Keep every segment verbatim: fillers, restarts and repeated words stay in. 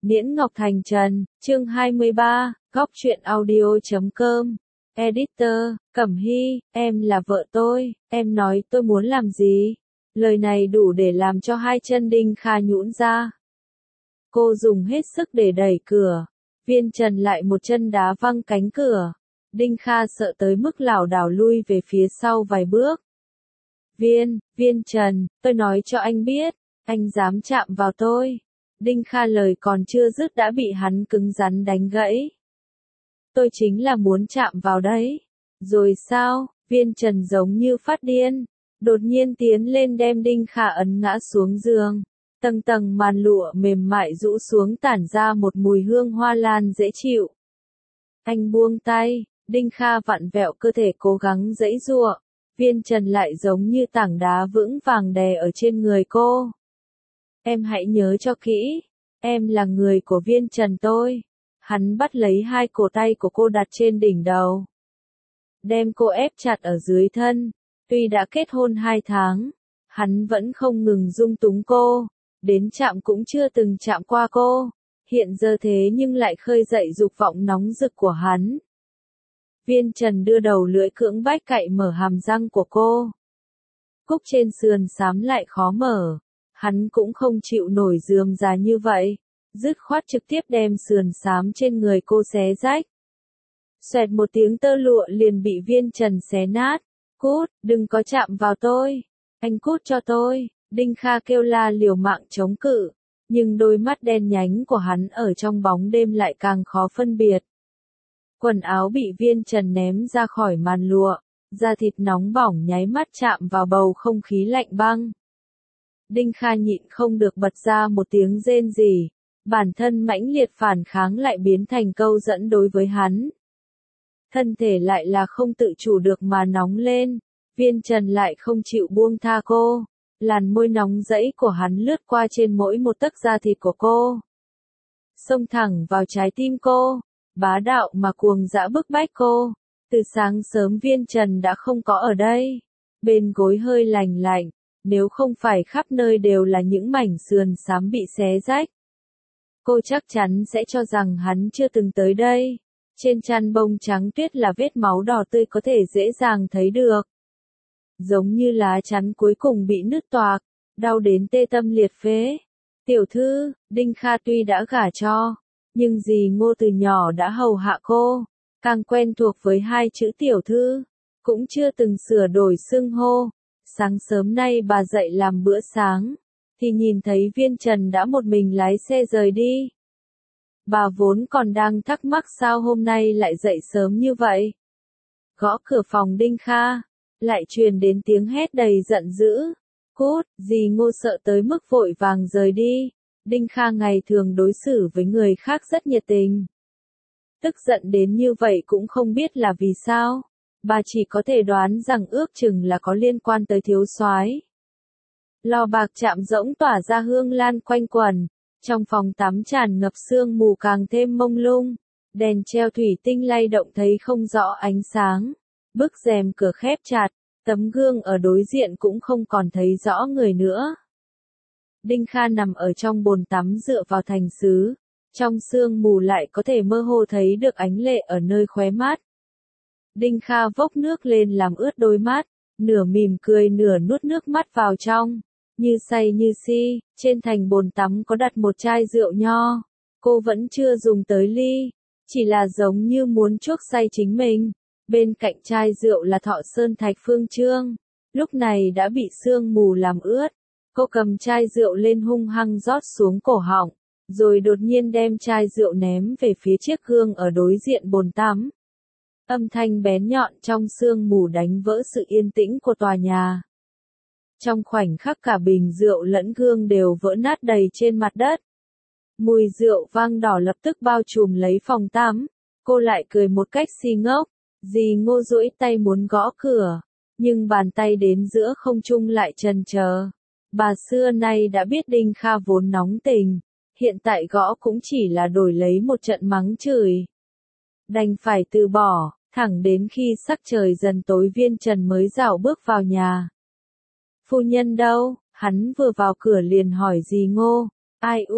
Niễn Ngọc Thành Trần, chương hai mươi ba, góc truyện audio chấm com. Editor, Cẩm Hy, em là vợ tôi, em nói tôi muốn làm gì? Lời này đủ để làm cho hai chân Đinh Kha nhũn ra. Cô dùng hết sức để đẩy cửa. Viên Trần lại một chân đá văng cánh cửa. Đinh Kha sợ tới mức lảo đảo lui về phía sau vài bước. Viên, Viên Trần, tôi nói cho anh biết, anh dám chạm vào tôi. Đinh Kha lời còn chưa dứt đã bị hắn cứng rắn đánh gãy. Tôi chính là muốn chạm vào đấy. Rồi sao? Viên Trần giống như phát điên. Đột nhiên tiến lên đem Đinh Kha ấn ngã xuống giường. Tầng tầng màn lụa mềm mại rũ xuống tản ra một mùi hương hoa lan dễ chịu. Anh buông tay, Đinh Kha vặn vẹo cơ thể cố gắng giãy giụa. Viên Trần lại giống như tảng đá vững vàng đè ở trên người cô. Em hãy nhớ cho kỹ, em là người của Viên Trần tôi. Hắn bắt lấy hai cổ tay của cô đặt trên đỉnh đầu. Đem cô ép chặt ở dưới thân. Tuy đã kết hôn hai tháng, hắn vẫn không ngừng dung túng cô. Đến chạm cũng chưa từng chạm qua cô. Hiện giờ thế nhưng lại khơi dậy dục vọng nóng rực của hắn. Viên Trần đưa đầu lưỡi cưỡng bách cạy mở hàm răng của cô. Cúc trên sườn xám lại khó mở. Hắn cũng không chịu nổi rườm rà như vậy. Dứt khoát trực tiếp đem sườn xám trên người cô xé rách. Xoẹt một tiếng tơ lụa liền bị Viên Trần xé nát. Cút, đừng có chạm vào tôi. Anh cút cho tôi. Đinh Kha kêu la liều mạng chống cự. Nhưng đôi mắt đen nhánh của hắn ở trong bóng đêm lại càng khó phân biệt. Quần áo bị Viên Trần ném ra khỏi màn lụa. Da thịt nóng bỏng nháy mắt chạm vào bầu không khí lạnh băng. Đinh Kha nhịn không được bật ra một tiếng rên rỉ. Bản thân mãnh liệt phản kháng lại biến thành câu dẫn đối với hắn. Thân thể lại là không tự chủ được mà nóng lên. Viên Trần lại không chịu buông tha cô. Làn môi nóng rẫy của hắn lướt qua trên mỗi một tấc da thịt của cô. Xông thẳng vào trái tim cô. Bá đạo mà cuồng dã bức bách cô. Từ sáng sớm Viên Trần đã không có ở đây. Bên gối hơi lành lạnh. Nếu không phải khắp nơi đều là những mảnh sườn xám bị xé rách. Cô chắc chắn sẽ cho rằng hắn chưa từng tới đây. Trên chăn bông trắng tuyết là vết máu đỏ tươi có thể dễ dàng thấy được. Giống như lá chắn cuối cùng bị nứt toạc, đau đến tê tâm liệt phế. Tiểu thư, Đinh Kha tuy đã gả cho, nhưng dì Ngô từ nhỏ đã hầu hạ cô, càng quen thuộc với hai chữ tiểu thư, cũng chưa từng sửa đổi xưng hô. Sáng sớm nay bà dậy làm bữa sáng, thì nhìn thấy Viên Trần đã một mình lái xe rời đi. Bà vốn còn đang thắc mắc sao hôm nay lại dậy sớm như vậy. Gõ cửa phòng Đinh Kha, lại truyền đến tiếng hét đầy giận dữ. Cút, dì Ngô sợ tới mức vội vàng rời đi. Đinh Kha ngày thường đối xử với người khác rất nhiệt tình. Tức giận đến như vậy cũng không biết là vì sao. Bà chỉ có thể đoán rằng ước chừng là có liên quan tới thiếu soái. Lò bạc chạm rỗng tỏa ra hương lan quanh quẩn. Trong phòng tắm tràn ngập sương mù càng thêm mông lung. Đèn treo thủy tinh lay động thấy không rõ ánh sáng. Bức rèm cửa khép chặt. Tấm gương ở đối diện cũng không còn thấy rõ người nữa. Đinh Kha nằm ở trong bồn tắm dựa vào thành sứ. Trong sương mù lại có thể mơ hồ thấy được ánh lệ ở nơi khóe mắt. Đinh Kha vốc nước lên làm ướt đôi mắt. Nửa mỉm cười nửa nuốt nước mắt vào trong. Như say như si, trên thành bồn tắm có đặt một chai rượu nho. Cô vẫn chưa dùng tới ly. Chỉ là giống như muốn chuốc say chính mình. Bên cạnh chai rượu là Thọ Sơn Thạch Phương Trương. Lúc này đã bị sương mù làm ướt. Cô cầm chai rượu lên hung hăng rót xuống cổ họng. Rồi đột nhiên đem chai rượu ném về phía chiếc gương ở đối diện bồn tắm. Âm thanh bén nhọn trong sương mù đánh vỡ sự yên tĩnh của tòa nhà. Trong khoảnh khắc cả bình rượu lẫn gương đều vỡ nát đầy trên mặt đất. Mùi rượu vang đỏ lập tức bao trùm lấy phòng tắm. Cô lại cười một cách si ngốc. Dì Ngô duỗi tay muốn gõ cửa. Nhưng bàn tay đến giữa không trung lại chần chờ. Bà xưa nay đã biết Đinh Kha vốn nóng tình. Hiện tại gõ cũng chỉ là đổi lấy một trận mắng chửi. Đành phải từ bỏ. Thẳng đến khi sắc trời dần tối Viên Trần mới dạo bước vào nhà. Phu nhân đâu? Hắn vừa vào cửa liền hỏi dì Ngô. Ai u,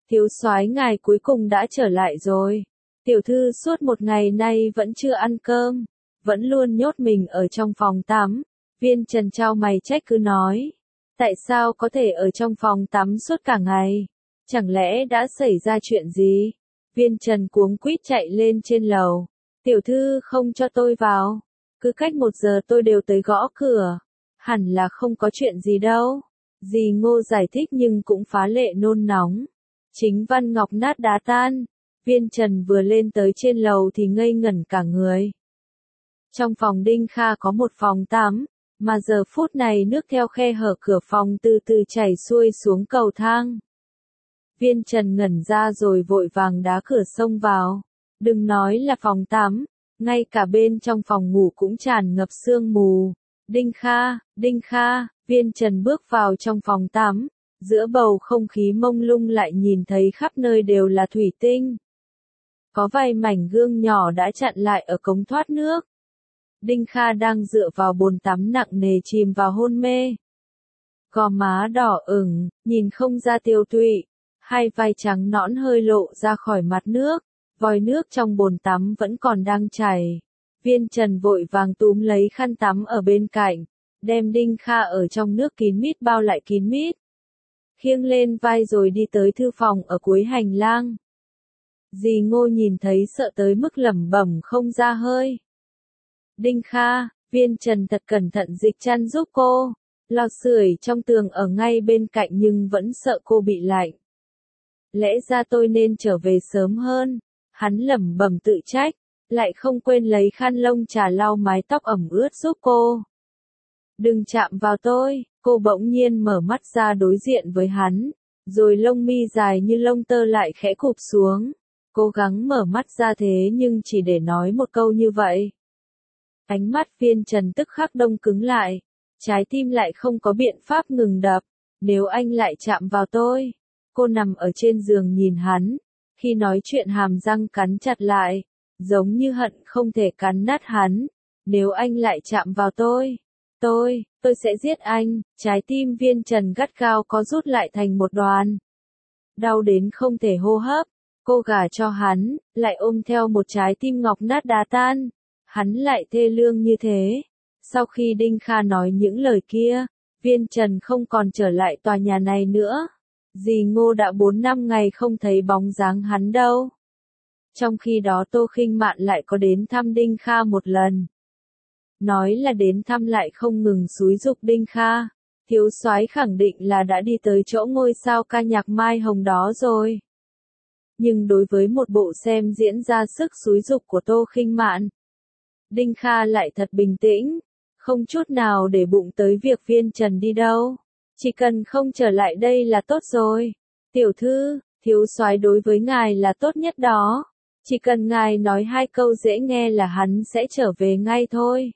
thiếu soái ngài cuối cùng đã trở lại rồi. Tiểu thư suốt một ngày nay vẫn chưa ăn cơm, vẫn luôn nhốt mình ở trong phòng tắm. Viên Trần trao mày trách cứ nói. Tại sao có thể ở trong phòng tắm suốt cả ngày? Chẳng lẽ đã xảy ra chuyện gì? Viên Trần cuống quýt chạy lên trên lầu. Tiểu thư không cho tôi vào. Cứ cách một giờ tôi đều tới gõ cửa. Hẳn là không có chuyện gì đâu. Dì Ngô giải thích nhưng cũng phá lệ nôn nóng. Chính văn ngọc nát đá tan. Viên Trần vừa lên tới trên lầu thì ngây ngẩn cả người. Trong phòng Đinh Kha có một phòng tắm, mà giờ phút này nước theo khe hở cửa phòng từ từ chảy xuôi xuống cầu thang. Viên Trần ngẩn ra rồi vội vàng đá cửa xông vào. Đừng nói là phòng tắm, ngay cả bên trong phòng ngủ cũng tràn ngập sương mù. Đinh Kha, Đinh Kha, Viên Trần bước vào trong phòng tắm. Giữa bầu không khí mông lung lại nhìn thấy khắp nơi đều là thủy tinh. Có vài mảnh gương nhỏ đã chặn lại ở cống thoát nước. Đinh Kha đang dựa vào bồn tắm nặng nề chìm vào hôn mê. Gò má đỏ ửng, nhìn không ra tiêu tụy. Hai vai trắng nõn hơi lộ ra khỏi mặt nước. Vòi nước trong bồn tắm vẫn còn đang chảy. Viên Trần vội vàng túm lấy khăn tắm ở bên cạnh. Đem Đinh Kha ở trong nước kín mít bao lại kín mít. Khiêng lên vai rồi đi tới thư phòng ở cuối hành lang. Dì Ngô nhìn thấy sợ tới mức lẩm bẩm không ra hơi. Đinh Kha, Viên Trần thật cẩn thận dịch chăn giúp cô. Lò sưởi trong tường ở ngay bên cạnh nhưng vẫn sợ cô bị lạnh. Lẽ ra tôi nên trở về sớm hơn. Hắn lẩm bẩm tự trách, lại không quên lấy khăn lông trà lau mái tóc ẩm ướt giúp cô. Đừng chạm vào tôi, cô bỗng nhiên mở mắt ra đối diện với hắn, rồi lông mi dài như lông tơ lại khẽ cụp xuống. Cố gắng mở mắt ra thế nhưng chỉ để nói một câu như vậy. Ánh mắt Viên Trần tức khắc đông cứng lại, trái tim lại không có biện pháp ngừng đập. Nếu anh lại chạm vào tôi, cô nằm ở trên giường nhìn hắn, khi nói chuyện hàm răng cắn chặt lại, giống như hận không thể cắn nát hắn. Nếu anh lại chạm vào tôi, tôi, tôi sẽ giết anh. Trái tim Viên Trần gắt gao có rút lại thành một đoàn. Đau đến không thể hô hấp, cô gả cho hắn, lại ôm theo một trái tim ngọc nát đá tan. Hắn lại thê lương như thế. Sau khi Đinh Kha nói những lời kia, Viên Trần không còn trở lại tòa nhà này nữa. Dì Ngô đã bốn năm ngày không thấy bóng dáng hắn đâu. Trong khi đó Tô Khinh Mạn lại có đến thăm Đinh Kha một lần. Nói là đến thăm lại không ngừng xúi giục Đinh Kha. Thiếu soái khẳng định là đã đi tới chỗ ngôi sao ca nhạc Mai Hồng đó rồi. Nhưng đối với một bộ xem diễn ra sức xúi giục của Tô Khinh Mạn, Đinh Kha lại thật bình tĩnh, không chút nào để bụng tới việc Viên Trần đi đâu. Chỉ cần không trở lại đây là tốt rồi. Tiểu thư, thiếu soái đối với ngài là tốt nhất đó. Chỉ cần ngài nói hai câu dễ nghe là hắn sẽ trở về ngay thôi.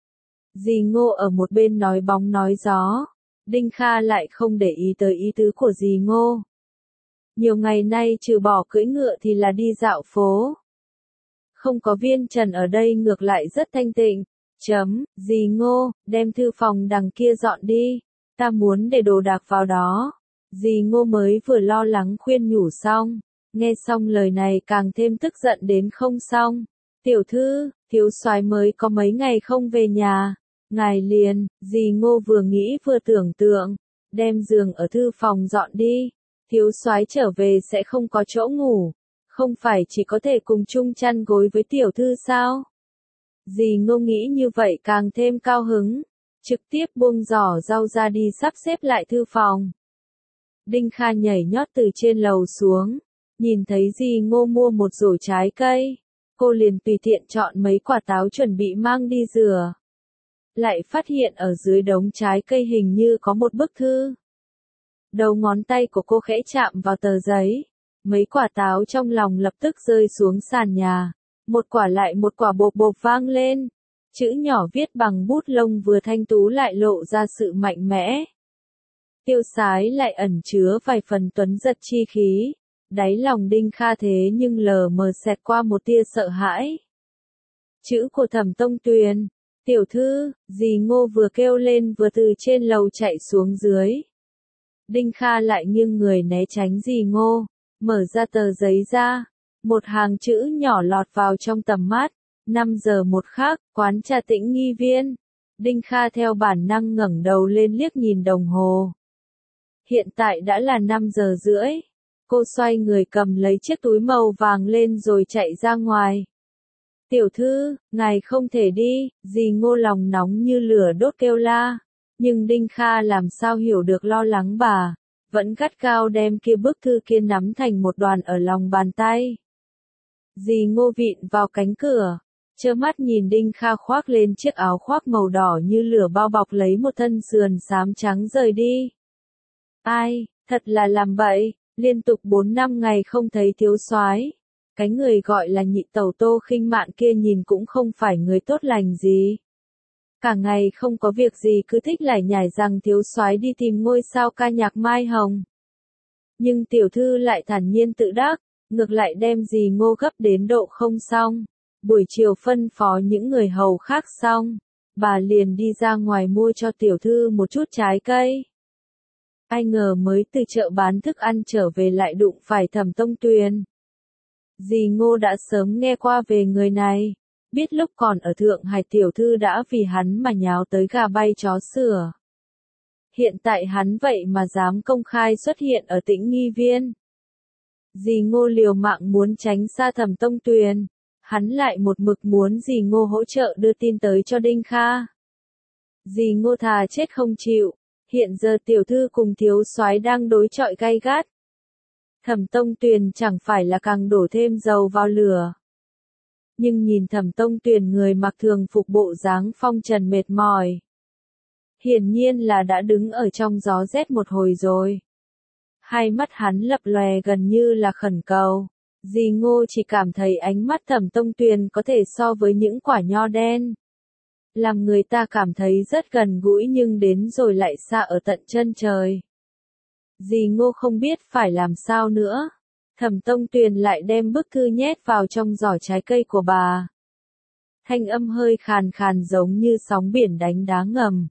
Dì Ngô ở một bên nói bóng nói gió. Đinh Kha lại không để ý tới ý tứ của dì Ngô. Nhiều ngày nay trừ bỏ cưỡi ngựa thì là đi dạo phố. Không có Viên Trần ở đây ngược lại rất thanh tịnh. Chấm, dì Ngô, đem thư phòng đằng kia dọn đi. Ta muốn để đồ đạc vào đó. Dì Ngô mới vừa lo lắng khuyên nhủ xong. Nghe xong lời này càng thêm tức giận đến không xong. Tiểu thư, thiếu soái mới có mấy ngày không về nhà. Ngài liền, dì Ngô vừa nghĩ vừa tưởng tượng. Đem giường ở thư phòng dọn đi. Thiếu soái trở về sẽ không có chỗ ngủ. Không phải chỉ có thể cùng chung chăn gối với tiểu thư sao? Dì Ngô nghĩ như vậy càng thêm cao hứng. Trực tiếp buông giỏ rau ra đi sắp xếp lại thư phòng. Đinh Kha nhảy nhót từ trên lầu xuống. Nhìn thấy dì Ngô mua một rổ trái cây. Cô liền tùy tiện chọn mấy quả táo chuẩn bị mang đi rửa. Lại phát hiện ở dưới đống trái cây hình như có một bức thư. Đầu ngón tay của cô khẽ chạm vào tờ giấy. Mấy quả táo trong lòng lập tức rơi xuống sàn nhà. Một quả lại một quả bộp bộp vang lên. Chữ nhỏ viết bằng bút lông vừa thanh tú lại lộ ra sự mạnh mẽ. Tiêu sái lại ẩn chứa vài phần tuấn giật chi khí. Đáy lòng Đinh Kha thế nhưng lờ mờ xẹt qua một tia sợ hãi. Chữ của Thẩm Tông Tuyền. Tiểu thư, dì Ngô vừa kêu lên vừa từ trên lầu chạy xuống dưới. Đinh Kha lại nghiêng người né tránh dì Ngô. Mở ra tờ giấy ra, một hàng chữ nhỏ lọt vào trong tầm mắt. năm giờ một khắc, quán trà Tĩnh Nghi Viên. Đinh Kha theo bản năng ngẩng đầu lên liếc nhìn đồng hồ. Hiện tại đã là năm giờ rưỡi. Cô xoay người cầm lấy chiếc túi màu vàng lên rồi chạy ra ngoài. Tiểu thư, ngài không thể đi, dì Ngô lòng nóng như lửa đốt kêu la. Nhưng Đinh Kha làm sao hiểu được lo lắng bà, vẫn gắt gao đem kia bức thư kia nắm thành một đoàn ở lòng bàn tay. Dì Ngô vịn vào cánh cửa, trơ mắt nhìn Đinh Kha khoác lên chiếc áo khoác màu đỏ như lửa bao bọc lấy một thân sườn xám trắng rời đi. Ai, thật là làm bậy, liên tục bốn năm ngày không thấy thiếu soái. Cái người gọi là nhị tẩu Tô Khinh Mạn kia nhìn cũng không phải người tốt lành gì. Cả ngày không có việc gì cứ thích lải nhải rằng thiếu soái đi tìm ngôi sao ca nhạc Mai Hồng. Nhưng tiểu thư lại thản nhiên tự đắc, ngược lại đem dì Ngô gấp đến độ không xong. Buổi chiều phân phó những người hầu khác xong, bà liền đi ra ngoài mua cho tiểu thư một chút trái cây. Ai ngờ mới từ chợ bán thức ăn trở về lại đụng phải Thẩm Tông Tuyền. Dì Ngô đã sớm nghe qua về người này, biết lúc còn ở Thượng Hải tiểu thư đã vì hắn mà nháo tới gà bay chó sủa. Hiện tại hắn vậy mà dám công khai xuất hiện ở Tĩnh Nghi Viên. Dì Ngô liều mạng muốn tránh xa Thẩm Tông Tuyền, hắn lại một mực muốn dì Ngô hỗ trợ đưa tin tới cho Đinh Kha. Dì Ngô thà chết không chịu, hiện giờ tiểu thư cùng thiếu soái đang đối chọi gay gắt. Thẩm Tông Tuyền chẳng phải là càng đổ thêm dầu vào lửa. Nhưng nhìn Thẩm Tông Tuyền người mặc thường phục bộ dáng phong trần mệt mỏi. Hiển nhiên là đã đứng ở trong gió rét một hồi rồi. Hai mắt hắn lập lòe gần như là khẩn cầu. Dì Ngô chỉ cảm thấy ánh mắt Thẩm Tông Tuyền có thể so với những quả nho đen. Làm người ta cảm thấy rất gần gũi nhưng đến rồi lại xa ở tận chân trời. Dì Ngô không biết phải làm sao nữa. Thẩm Tông Tuyền lại đem bức thư nhét vào trong giỏ trái cây của bà. Thanh âm hơi khàn khàn giống như sóng biển đánh đá ngầm.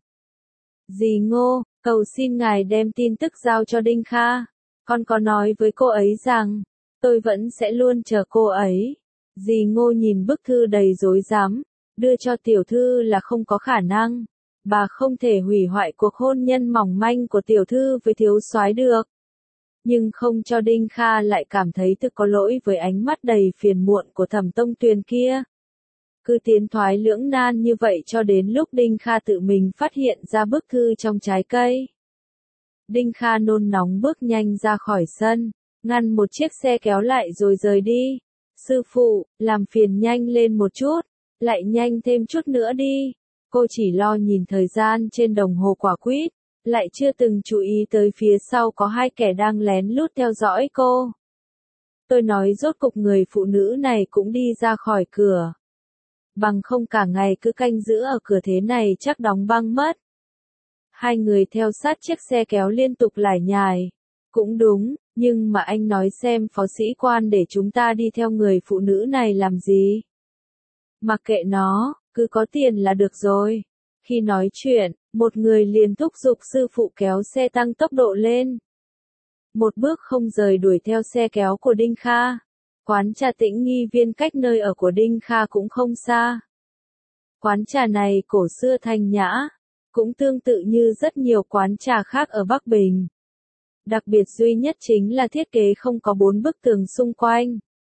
Dì Ngô, cầu xin ngài đem tin tức giao cho Đinh Kha. Con có nói với cô ấy rằng, tôi vẫn sẽ luôn chờ cô ấy. Dì Ngô nhìn bức thư đầy rối rắm, đưa cho tiểu thư là không có khả năng. Bà không thể hủy hoại cuộc hôn nhân mỏng manh của tiểu thư với thiếu soái được. Nhưng không cho Đinh Kha lại cảm thấy thực có lỗi với ánh mắt đầy phiền muộn của Thẩm Tông Tuyền kia. Cứ tiến thoái lưỡng nan như vậy cho đến lúc Đinh Kha tự mình phát hiện ra bức thư trong trái cây. Đinh Kha nôn nóng bước nhanh ra khỏi sân, ngăn một chiếc xe kéo lại rồi rời đi. Sư phụ, làm phiền nhanh lên một chút, lại nhanh thêm chút nữa đi. Cô chỉ lo nhìn thời gian trên đồng hồ quả quýt, lại chưa từng chú ý tới phía sau có hai kẻ đang lén lút theo dõi cô. Tôi nói rốt cục người phụ nữ này cũng đi ra khỏi cửa. Bằng không cả ngày cứ canh giữ ở cửa thế này chắc đóng băng mất. Hai người theo sát chiếc xe kéo liên tục lải nhải. Cũng đúng, nhưng mà anh nói xem phó sĩ quan để chúng ta đi theo người phụ nữ này làm gì? Mặc kệ nó, cứ có tiền là được rồi. Khi nói chuyện, một người liền thúc giục sư phụ kéo xe tăng tốc độ lên. Một bước không rời đuổi theo xe kéo của Đinh Kha. Quán trà Tĩnh Nghi Viên cách nơi ở của Đinh Kha cũng không xa. Quán trà này cổ xưa thanh nhã, cũng tương tự như rất nhiều quán trà khác ở Bắc Bình. Đặc biệt duy nhất chính là thiết kế không có bốn bức tường xung quanh.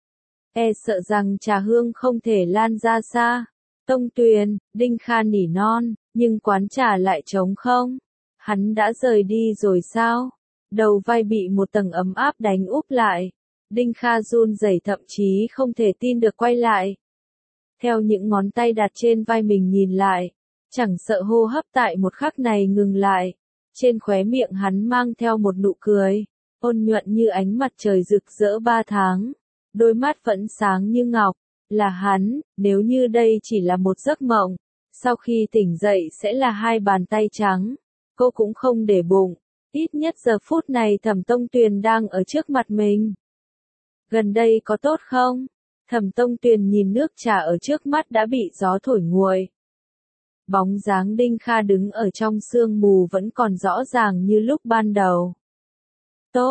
E sợ rằng trà hương không thể lan ra xa. Tông Tuyền, Đinh Kha nỉ non, nhưng quán trà lại trống không. Hắn đã rời đi rồi sao? Đầu vai bị một tầng ấm áp đánh úp lại. Đinh Kha run rẩy thậm chí không thể tin được quay lại. Theo những ngón tay đặt trên vai mình nhìn lại, chẳng sợ hô hấp tại một khắc này ngừng lại. Trên khóe miệng hắn mang theo một nụ cười, ôn nhuận như ánh mặt trời rực rỡ ba tháng. Đôi mắt vẫn sáng như ngọc. Là hắn, nếu như đây chỉ là một giấc mộng, sau khi tỉnh dậy sẽ là hai bàn tay trắng. Cô cũng không để bụng, ít nhất giờ phút này Thẩm Tông Tuyền đang ở trước mặt mình. Gần đây có tốt không? Thẩm Tông Tuyền nhìn nước trà ở trước mắt đã bị gió thổi nguội. Bóng dáng Đinh Kha đứng ở trong sương mù vẫn còn rõ ràng như lúc ban đầu. Tốt,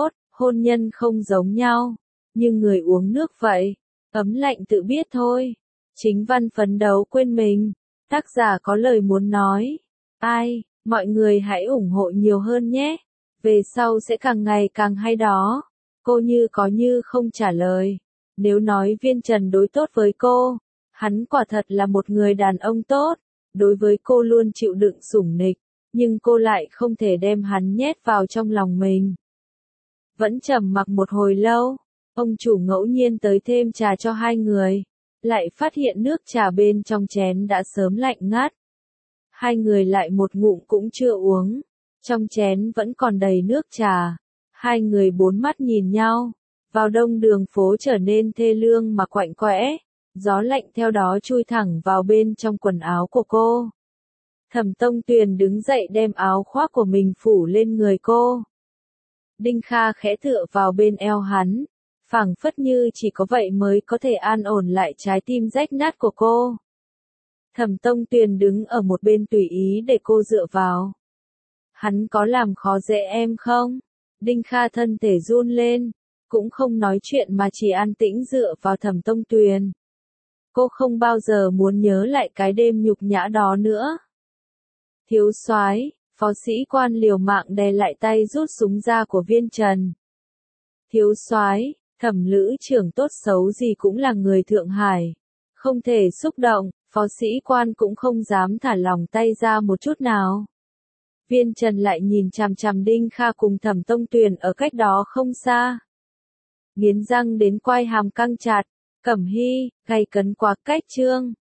hôn nhân không giống nhau, nhưng người uống nước vậy, ấm lạnh tự biết thôi. Chính văn phấn đấu quên mình, tác giả có lời muốn nói. Ai, mọi người hãy ủng hộ nhiều hơn nhé, về sau sẽ càng ngày càng hay đó. Cô Như có như không trả lời. Nếu nói Viên Trần đối tốt với cô, hắn quả thật là một người đàn ông tốt, đối với cô luôn chịu đựng sủng nịch, nhưng cô lại không thể đem hắn nhét vào trong lòng mình. Vẫn trầm mặc một hồi lâu, ông chủ ngẫu nhiên tới thêm trà cho hai người, lại phát hiện nước trà bên trong chén đã sớm lạnh ngắt. Hai người lại một ngụm cũng chưa uống, trong chén vẫn còn đầy nước trà. Hai người bốn mắt nhìn nhau, vào đông đường phố trở nên thê lương mà quạnh quẽ, gió lạnh theo đó chui thẳng vào bên trong quần áo của cô. Thẩm Tông Tuyền đứng dậy đem áo khoác của mình phủ lên người cô. Đinh Kha khẽ tựa vào bên eo hắn, phảng phất như chỉ có vậy mới có thể an ổn lại trái tim rách nát của cô. Thẩm Tông Tuyền đứng ở một bên tùy ý để cô dựa vào. Hắn có làm khó dễ em không? Đinh Kha thân thể run lên, cũng không nói chuyện mà chỉ an tĩnh dựa vào Thẩm Tông Tuyền. Cô không bao giờ muốn nhớ lại cái đêm nhục nhã đó nữa. Thiếu soái, phó sĩ quan liều mạng đè lại tay rút súng ra của Viên Trần. Thiếu soái, Thẩm Lữ trưởng tốt xấu gì cũng là người Thượng Hải, không thể xúc động, phó sĩ quan cũng không dám thả lỏng tay ra một chút nào. Viên Trần lại nhìn chằm chằm Đinh Kha cùng Thẩm Tông Tuyền ở cách đó không xa. Nghiến răng đến quai hàm căng chặt, Cẩm Hy, gay cấn quá cách trương.